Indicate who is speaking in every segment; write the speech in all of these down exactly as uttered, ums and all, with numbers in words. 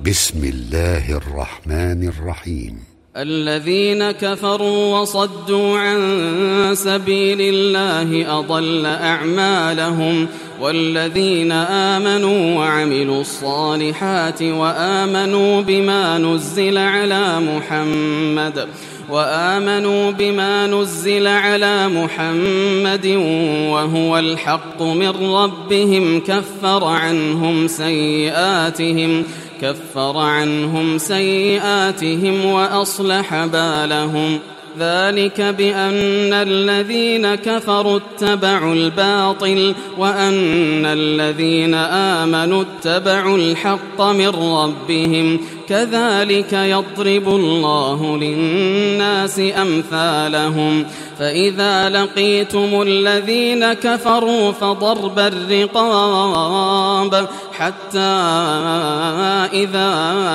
Speaker 1: بسم الله الرحمن الرحيم.
Speaker 2: الذين كفروا وصدوا عن سبيل الله أضل أعمالهم، والذين آمنوا وعملوا الصالحات وآمنوا بما نزل على محمد وآمنوا بما نزل على محمد وهو الحق من ربهم كفر عنهم سيئاتهم كفر عنهم سيئاتهم وأصلح بالهم. ذلك بأن الذين كفروا اتبعوا الباطل وأن الذين آمنوا اتبعوا الحق من ربهم، كذلك يضرب الله للناس أمثالهم. فإذا لقيتم الذين كفروا فضرب الرقاب حتى إذا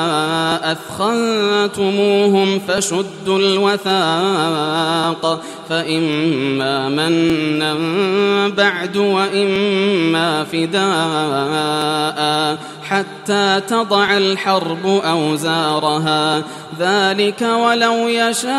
Speaker 2: أثخنتموهم فشدوا الوثاق، فإما منا بعد وإما فداء حتى تضع الحرب أوزارها. ذلك ولو يشاء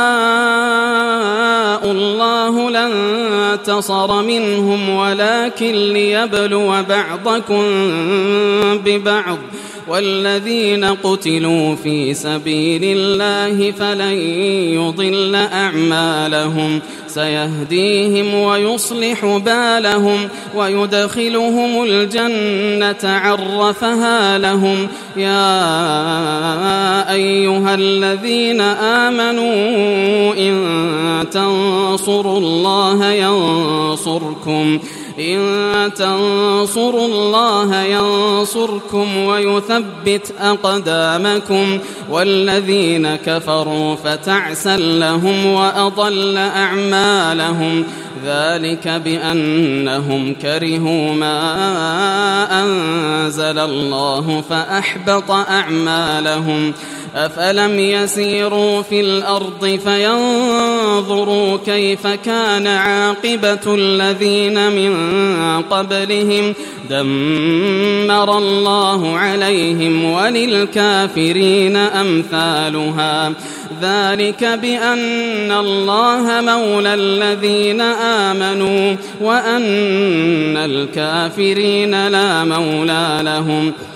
Speaker 2: الله لانتصر منهم ولكن ليبلو بعضكم ببعض، والذين قتلوا في سبيل الله فلن يضل أعمالهم، سيهديهم ويصلح بالهم ويدخلهم الجنة عرفها لهم. يا أيها الذين آمنوا إن تنصروا الله ينصركم إن تنصروا الله ينصركم ويثبت أقدامكم، والذين كفروا فتعسا لهم وأضل أعمالهم. ذلك بأنهم كرهوا ما أنزل الله فأحبط أعمالهم. أفلم يسيروا في الأرض فينظروا كيف كان عاقبة الذين من قبلهم، دمر الله عليهم وللكافرين أمثالها. ذلك بأن الله مولى الذين آمنوا وأن الكافرين لا مولى لهم.